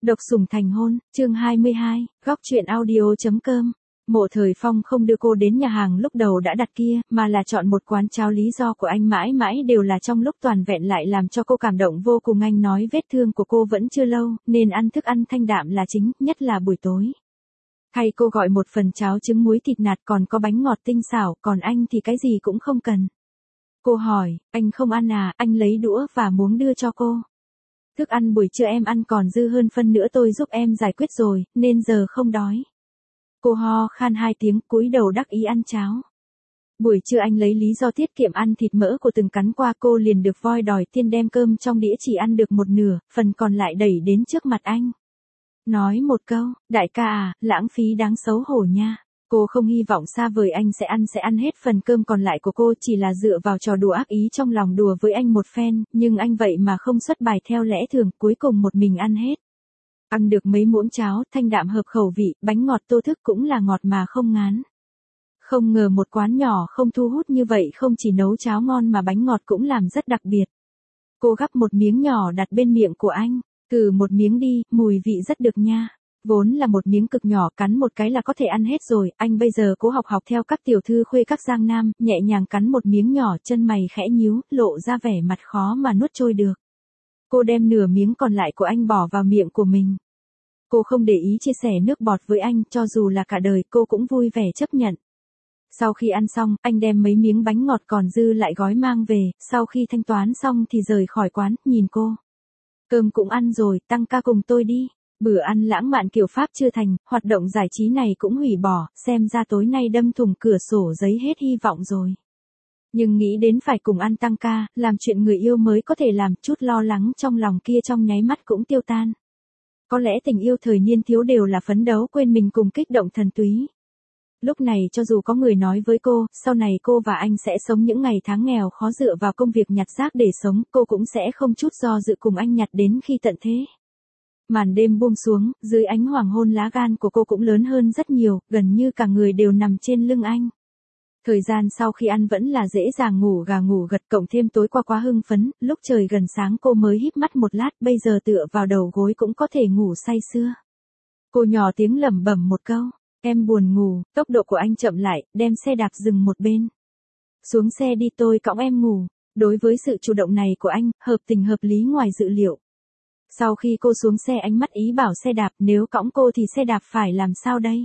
Độc sủng thành hôn, chương 22, góc truyện audio.com. Mộ Thời Phong không đưa cô đến nhà hàng lúc đầu đã đặt kia, mà là chọn một quán cháo. Lý do của anh mãi mãi đều là trong lúc toàn vẹn lại làm cho cô cảm động vô cùng. Anh nói vết thương của cô vẫn chưa lâu, nên ăn thức ăn thanh đạm là chính, nhất là buổi tối. Hay cô gọi một phần cháo trứng muối thịt nạc còn có bánh ngọt tinh xảo, còn anh thì cái gì cũng không cần. Cô hỏi, anh không ăn à? Anh lấy đũa và muỗng đưa cho cô. Thức ăn buổi trưa em ăn còn dư hơn phân nữa tôi giúp em giải quyết rồi, nên giờ không đói. Cô ho khan 2 tiếng, cúi đầu đắc ý ăn cháo. Buổi trưa anh lấy lý do tiết kiệm ăn thịt mỡ của từng cắn qua, cô liền được voi đòi tiền đem cơm trong đĩa chỉ ăn được một nửa, phần còn lại đẩy đến trước mặt anh. Nói một câu, đại ca à, lãng phí đáng xấu hổ nha. Cô không hy vọng xa vời anh sẽ ăn hết phần cơm còn lại của cô, chỉ là dựa vào trò đùa ác ý trong lòng đùa với anh một phen, nhưng anh vậy mà không xuất bài theo lẽ thường, cuối cùng một mình ăn hết. Ăn được mấy muỗng cháo, thanh đạm hợp khẩu vị, bánh ngọt Tô Thức cũng là ngọt mà không ngán. Không ngờ một quán nhỏ không thu hút như vậy, không chỉ nấu cháo ngon mà bánh ngọt cũng làm rất đặc biệt. Cô gắp một miếng nhỏ đặt bên miệng của anh, thử một miếng đi, mùi vị rất được nha. Vốn là một miếng cực nhỏ, cắn một cái là có thể ăn hết rồi, anh bây giờ cố học theo các tiểu thư khuê các Giang Nam, nhẹ nhàng cắn một miếng nhỏ, chân mày khẽ nhíu, lộ ra vẻ mặt khó mà nuốt trôi được. Cô đem nửa miếng còn lại của anh bỏ vào miệng của mình. Cô không để ý chia sẻ nước bọt với anh, cho dù là cả đời cô cũng vui vẻ chấp nhận. Sau khi ăn xong, anh đem mấy miếng bánh ngọt còn dư lại gói mang về, sau khi thanh toán xong thì rời khỏi quán, nhìn cô. Cơm cũng ăn rồi, tăng ca cùng tôi đi. Bữa ăn lãng mạn kiểu Pháp chưa thành, hoạt động giải trí này cũng hủy bỏ, xem ra tối nay đâm thủng cửa sổ giấy hết hy vọng rồi. Nhưng nghĩ đến phải cùng ăn tăng ca, làm chuyện người yêu mới có thể làm, chút lo lắng trong lòng kia trong nháy mắt cũng tiêu tan. Có lẽ tình yêu thời niên thiếu đều là phấn đấu quên mình cùng kích động thần túy. Lúc này cho dù có người nói với cô, sau này cô và anh sẽ sống những ngày tháng nghèo khó dựa vào công việc nhặt rác để sống, cô cũng sẽ không chút do dự cùng anh nhặt đến khi tận thế. Màn đêm buông xuống, dưới ánh hoàng hôn lá gan của cô cũng lớn hơn rất nhiều, gần như cả người đều nằm trên lưng anh. Thời gian sau khi ăn vẫn là dễ dàng ngủ gà ngủ gật, cộng thêm tối qua quá hưng phấn, lúc trời gần sáng cô mới híp mắt một lát, bây giờ tựa vào đầu gối cũng có thể ngủ say sưa. Cô nhỏ tiếng lẩm bẩm một câu, em buồn ngủ. Tốc độ của anh chậm lại, đem xe đạp dừng một bên. Xuống xe đi, tôi cõng em ngủ. Đối với sự chủ động này của anh, hợp tình hợp lý ngoài dự liệu. Sau khi cô xuống xe ánh mắt ý bảo xe đạp, nếu cõng cô thì xe đạp phải làm sao đây?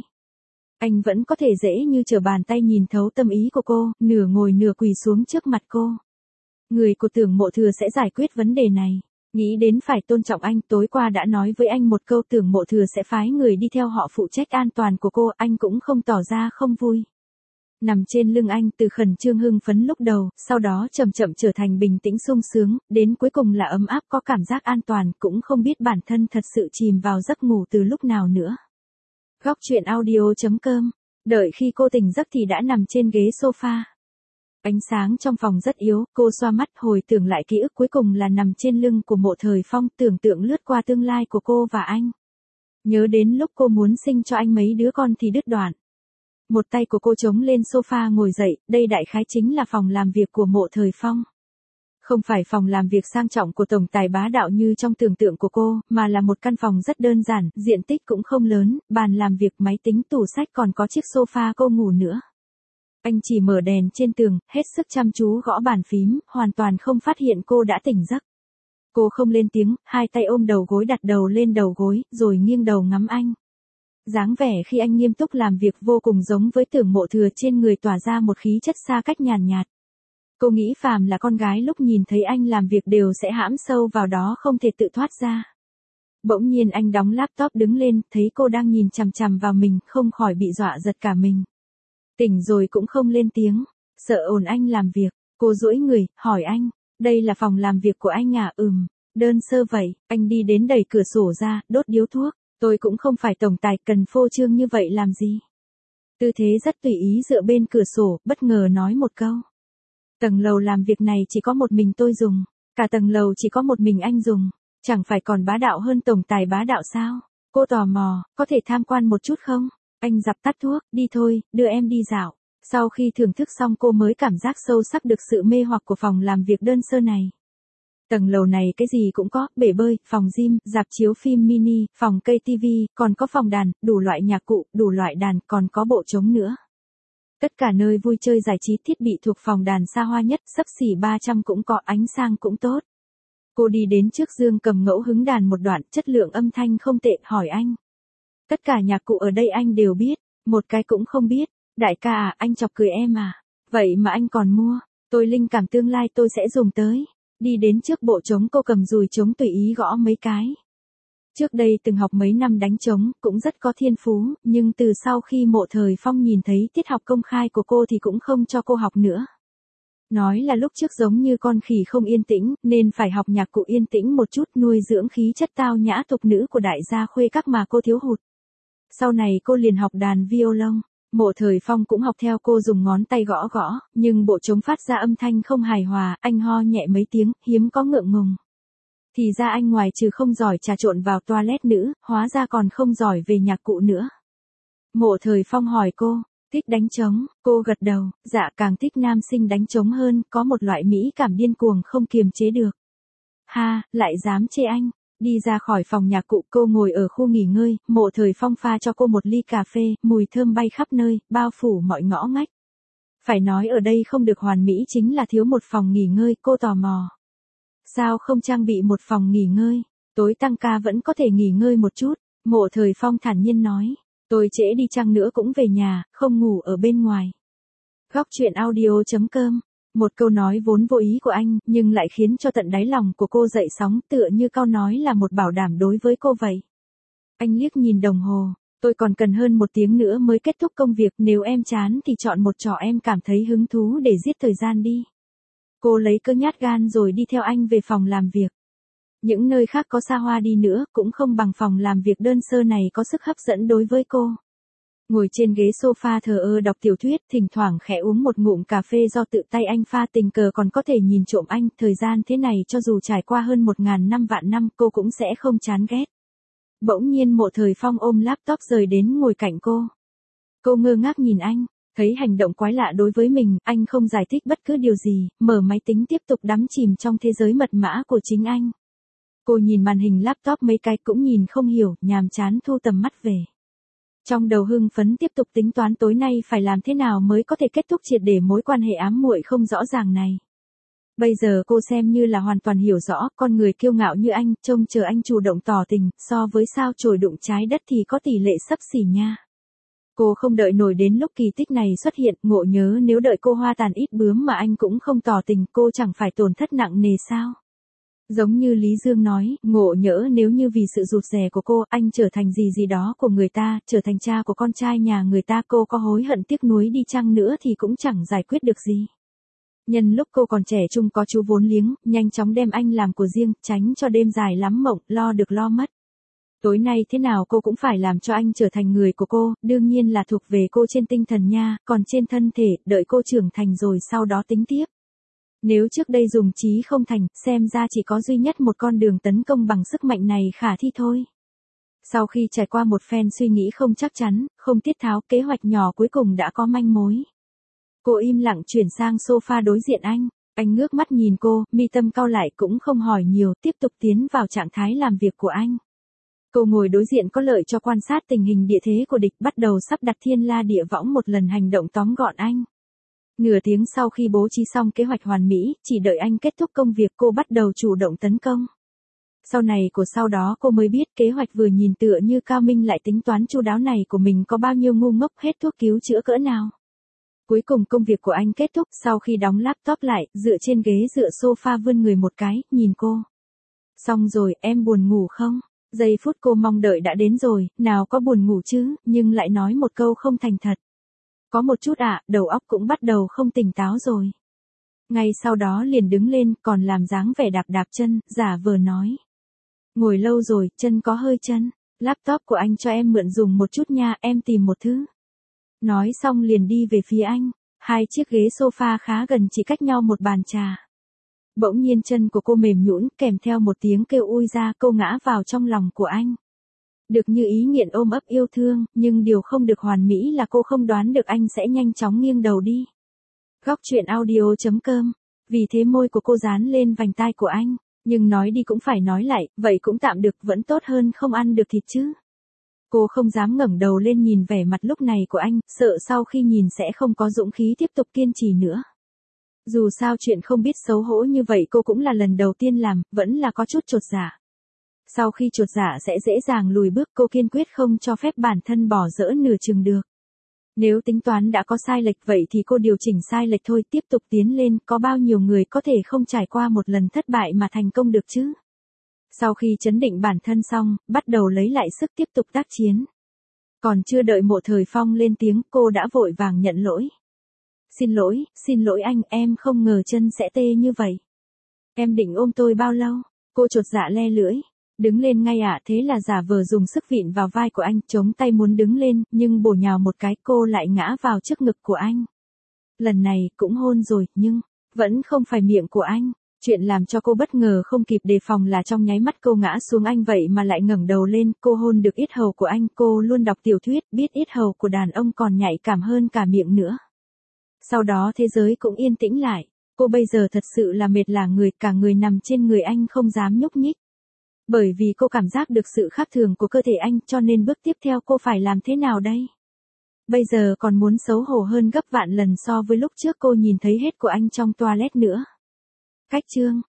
Anh vẫn có thể dễ như trở bàn tay nhìn thấu tâm ý của cô, nửa ngồi nửa quỳ xuống trước mặt cô. Người của Tưởng Mộ Thừa sẽ giải quyết vấn đề này. Nghĩ đến phải tôn trọng anh, tối qua đã nói với anh một câu Tưởng Mộ Thừa sẽ phái người đi theo họ phụ trách an toàn của cô, anh cũng không tỏ ra không vui. Nằm trên lưng anh, từ khẩn trương hưng phấn lúc đầu, sau đó chậm chậm trở thành bình tĩnh sung sướng, đến cuối cùng là ấm áp có cảm giác an toàn, cũng không biết bản thân thật sự chìm vào giấc ngủ từ lúc nào nữa. Góc truyện audio.com. Đợi khi cô tỉnh giấc thì đã nằm trên ghế sofa. Ánh sáng trong phòng rất yếu, cô xoa mắt hồi tưởng lại ký ức cuối cùng là nằm trên lưng của Mộ Thời Phong, tưởng tượng lướt qua tương lai của cô và anh. Nhớ đến lúc cô muốn sinh cho anh mấy đứa con thì đứt đoạn. Một tay của cô chống lên sofa ngồi dậy, đây đại khái chính là phòng làm việc của Mộ Thời Phong. Không phải phòng làm việc sang trọng của tổng tài bá đạo như trong tưởng tượng của cô, mà là một căn phòng rất đơn giản, diện tích cũng không lớn, bàn làm việc, máy tính, tủ sách, còn có chiếc sofa cô ngủ nữa. Anh chỉ mở đèn trên tường, hết sức chăm chú gõ bàn phím, hoàn toàn không phát hiện cô đã tỉnh giấc. Cô không lên tiếng, hai tay ôm đầu gối đặt đầu lên đầu gối, rồi nghiêng đầu ngắm anh. Dáng vẻ khi anh nghiêm túc làm việc vô cùng giống với Tưởng Mộ Thừa, trên người tỏa ra một khí chất xa cách nhàn nhạt. Cô nghĩ phàm là con gái lúc nhìn thấy anh làm việc đều sẽ hãm sâu vào đó không thể tự thoát ra. Bỗng nhiên anh đóng laptop đứng lên, thấy cô đang nhìn chằm chằm vào mình, không khỏi bị dọa giật cả mình. Tỉnh rồi cũng không lên tiếng, sợ ồn anh làm việc, cô duỗi người, hỏi anh, đây là phòng làm việc của anh à? Đơn sơ vậy. Anh đi đến đẩy cửa sổ ra, đốt điếu thuốc, tôi cũng không phải tổng tài, cần phô trương như vậy làm gì? Tư thế rất tùy ý dựa bên cửa sổ, bất ngờ nói một câu. Tầng lầu làm việc này chỉ có một mình tôi dùng, cả tầng lầu chỉ có một mình anh dùng, chẳng phải còn bá đạo hơn tổng tài bá đạo sao? Cô tò mò, có thể tham quan một chút không? Anh dập tắt thuốc, đi thôi, đưa em đi dạo. Sau khi thưởng thức xong cô mới cảm giác sâu sắc được sự mê hoặc của phòng làm việc đơn sơ này. Tầng lầu này cái gì cũng có, bể bơi, phòng gym, rạp chiếu phim mini, phòng cây tivi, còn có phòng đàn, đủ loại nhạc cụ, đủ loại đàn, còn có bộ trống nữa. Tất cả nơi vui chơi giải trí thiết bị thuộc phòng đàn xa hoa nhất, xấp xỉ 300 cũng có, ánh sang cũng tốt. Cô đi đến trước giường cầm ngẫu hứng đàn một đoạn, chất lượng âm thanh không tệ, hỏi anh. Tất cả nhạc cụ ở đây anh đều biết, một cái cũng không biết. Đại ca à, anh chọc cười em à. Vậy mà anh còn mua, tôi linh cảm tương lai tôi sẽ dùng tới. Đi đến trước bộ trống cô cầm dùi trống tùy ý gõ mấy cái. Trước đây từng học mấy năm đánh trống, cũng rất có thiên phú, nhưng từ sau khi Mộ Thời Phong nhìn thấy tiết học công khai của cô thì cũng không cho cô học nữa. Nói là lúc trước giống như con khỉ không yên tĩnh, nên phải học nhạc cụ yên tĩnh một chút nuôi dưỡng khí chất tao nhã tục nữ của đại gia khuê các mà cô thiếu hụt. Sau này cô liền học đàn violon. Mộ Thời Phong cũng học theo cô dùng ngón tay gõ gõ, nhưng bộ trống phát ra âm thanh không hài hòa, anh ho nhẹ mấy tiếng, hiếm có ngượng ngùng. Thì ra anh ngoài trừ không giỏi trà trộn vào toilet nữ, hóa ra còn không giỏi về nhạc cụ nữa. Mộ Thời Phong hỏi cô, thích đánh trống, cô gật đầu, dạ càng thích nam sinh đánh trống hơn, có một loại mỹ cảm điên cuồng không kiềm chế được. Ha, lại dám chê anh. Đi ra khỏi phòng nhạc cụ cô ngồi ở khu nghỉ ngơi, Mộ Thời Phong pha cho cô một ly cà phê, mùi thơm bay khắp nơi, bao phủ mọi ngõ ngách. Phải nói ở đây không được hoàn mỹ chính là thiếu một phòng nghỉ ngơi, cô tò mò. Sao không trang bị một phòng nghỉ ngơi, tối tăng ca vẫn có thể nghỉ ngơi một chút, Mộ Thời Phong thản nhiên nói, tôi trễ đi chăng nữa cũng về nhà, không ngủ ở bên ngoài. Góc truyện audio.com. Một câu nói vốn vô ý của anh, nhưng lại khiến cho tận đáy lòng của cô dậy sóng tựa như câu nói là một bảo đảm đối với cô vậy. Anh liếc nhìn đồng hồ, tôi còn cần hơn 1 tiếng nữa mới kết thúc công việc, nếu em chán thì chọn một trò em cảm thấy hứng thú để giết thời gian đi. Cô lấy cớ nhát gan rồi đi theo anh về phòng làm việc. Những nơi khác có xa hoa đi nữa cũng không bằng phòng làm việc đơn sơ này có sức hấp dẫn đối với cô. Ngồi trên ghế sofa thờ ơ đọc tiểu thuyết, thỉnh thoảng khẽ uống một ngụm cà phê do tự tay anh pha, tình cờ còn có thể nhìn trộm anh, thời gian thế này cho dù trải qua hơn 1000 năm vạn năm cô cũng sẽ không chán ghét. Bỗng nhiên Mộ Thời Phong ôm laptop rời đến ngồi cạnh cô. Cô ngơ ngác nhìn anh, thấy hành động quái lạ đối với mình, anh không giải thích bất cứ điều gì, mở máy tính tiếp tục đắm chìm trong thế giới mật mã của chính anh. Cô nhìn màn hình laptop mấy cái cũng nhìn không hiểu, nhàm chán thu tầm mắt về. Trong đầu hưng phấn tiếp tục tính toán tối nay phải làm thế nào mới có thể kết thúc triệt để mối quan hệ ám muội không rõ ràng này. Bây giờ cô xem như là hoàn toàn hiểu rõ, con người kiêu ngạo như anh, trông chờ anh chủ động tỏ tình, so với sao chổi đụng trái đất thì có tỷ lệ xấp xỉ nha. Cô không đợi nổi đến lúc kỳ tích này xuất hiện, ngộ nhớ nếu đợi cô hoa tàn ít bướm mà anh cũng không tỏ tình, cô chẳng phải tổn thất nặng nề sao? Giống như Lý Dương nói, ngộ nhỡ nếu như vì sự rụt rè của cô, anh trở thành gì gì đó của người ta, trở thành cha của con trai nhà người ta, cô có hối hận tiếc nuối đi chăng nữa thì cũng chẳng giải quyết được gì. Nhân lúc cô còn trẻ trung có chú vốn liếng, nhanh chóng đem anh làm của riêng, tránh cho đêm dài lắm mộng, lo được lo mất. Tối nay thế nào cô cũng phải làm cho anh trở thành người của cô, đương nhiên là thuộc về cô trên tinh thần nha, còn trên thân thể, đợi cô trưởng thành rồi sau đó tính tiếp. Nếu trước đây dùng trí không thành, xem ra chỉ có duy nhất một con đường tấn công bằng sức mạnh này khả thi thôi. Sau khi trải qua một phen suy nghĩ không chắc chắn, không tiết tháo, kế hoạch nhỏ cuối cùng đã có manh mối. Cô im lặng chuyển sang sofa đối diện anh ngước mắt nhìn cô, mi tâm cau lại cũng không hỏi nhiều, tiếp tục tiến vào trạng thái làm việc của anh. Cô ngồi đối diện có lợi cho quan sát tình hình địa thế của địch, bắt đầu sắp đặt thiên la địa võng một lần hành động tóm gọn anh. Nửa tiếng sau khi bố trí xong kế hoạch hoàn mỹ, chỉ đợi anh kết thúc công việc cô bắt đầu chủ động tấn công. Sau đó cô mới biết kế hoạch vừa nhìn tựa như cao minh lại tính toán chu đáo này của mình có bao nhiêu ngu ngốc hết thuốc cứu chữa cỡ nào. Cuối cùng công việc của anh kết thúc sau khi đóng laptop lại, dựa trên ghế dựa sofa vươn người một cái, nhìn cô. Xong rồi, em buồn ngủ không? Giây phút cô mong đợi đã đến rồi, nào có buồn ngủ chứ, nhưng lại nói một câu không thành thật. Có một chút đầu óc cũng bắt đầu không tỉnh táo rồi. Ngay sau đó liền đứng lên, còn làm dáng vẻ đạp đạp chân, giả vờ nói. Ngồi lâu rồi, chân có hơi chân. Laptop của anh cho em mượn dùng một chút nha, em tìm một thứ. Nói xong liền đi về phía anh. 2 chiếc ghế sofa khá gần chỉ cách nhau một bàn trà. Bỗng nhiên chân của cô mềm nhũn, kèm theo một tiếng kêu ui ra, cô ngã vào trong lòng của anh. Được như ý nghiện ôm ấp yêu thương, nhưng điều không được hoàn mỹ là cô không đoán được anh sẽ nhanh chóng nghiêng đầu đi. Góc truyện audio.com. Vì thế môi của cô dán lên vành tai của anh. Nhưng nói đi cũng phải nói lại, vậy cũng tạm được, vẫn tốt hơn không ăn được thịt chứ. Cô không dám ngẩng đầu lên nhìn vẻ mặt lúc này của anh, sợ sau khi nhìn sẽ không có dũng khí tiếp tục kiên trì nữa. Dù sao chuyện không biết xấu hổ như vậy cô cũng là lần đầu tiên làm, vẫn là có chút chột dạ. Sau khi chột dạ sẽ dễ dàng lùi bước, cô kiên quyết không cho phép bản thân bỏ dỡ nửa chừng được. Nếu tính toán đã có sai lệch vậy thì cô điều chỉnh sai lệch thôi, tiếp tục tiến lên, có bao nhiêu người có thể không trải qua một lần thất bại mà thành công được chứ. Sau khi chấn định bản thân xong, bắt đầu lấy lại sức tiếp tục tác chiến. Còn chưa đợi Mộ Thời Phong lên tiếng, cô đã vội vàng nhận lỗi. Xin lỗi anh, em không ngờ chân sẽ tê như vậy. Em định ôm tôi bao lâu? Cô chột dạ le lưỡi. Đứng lên ngay ạ, thế là giả vờ dùng sức vịn vào vai của anh, chống tay muốn đứng lên, nhưng bổ nhào một cái cô lại ngã vào trước ngực của anh. Lần này cũng hôn rồi, nhưng vẫn không phải miệng của anh. Chuyện làm cho cô bất ngờ không kịp đề phòng là trong nháy mắt cô ngã xuống anh vậy mà lại ngẩng đầu lên, cô hôn được yết hầu của anh, cô luôn đọc tiểu thuyết, biết yết hầu của đàn ông còn nhạy cảm hơn cả miệng nữa. Sau đó thế giới cũng yên tĩnh lại, cô bây giờ thật sự là mệt lả người, cả người nằm trên người anh không dám nhúc nhích. Bởi vì cô cảm giác được sự khác thường của cơ thể anh, cho nên bước tiếp theo cô phải làm thế nào đây? Bây giờ còn muốn xấu hổ hơn gấp vạn lần so với lúc trước cô nhìn thấy hết của anh trong toilet nữa. Cách chương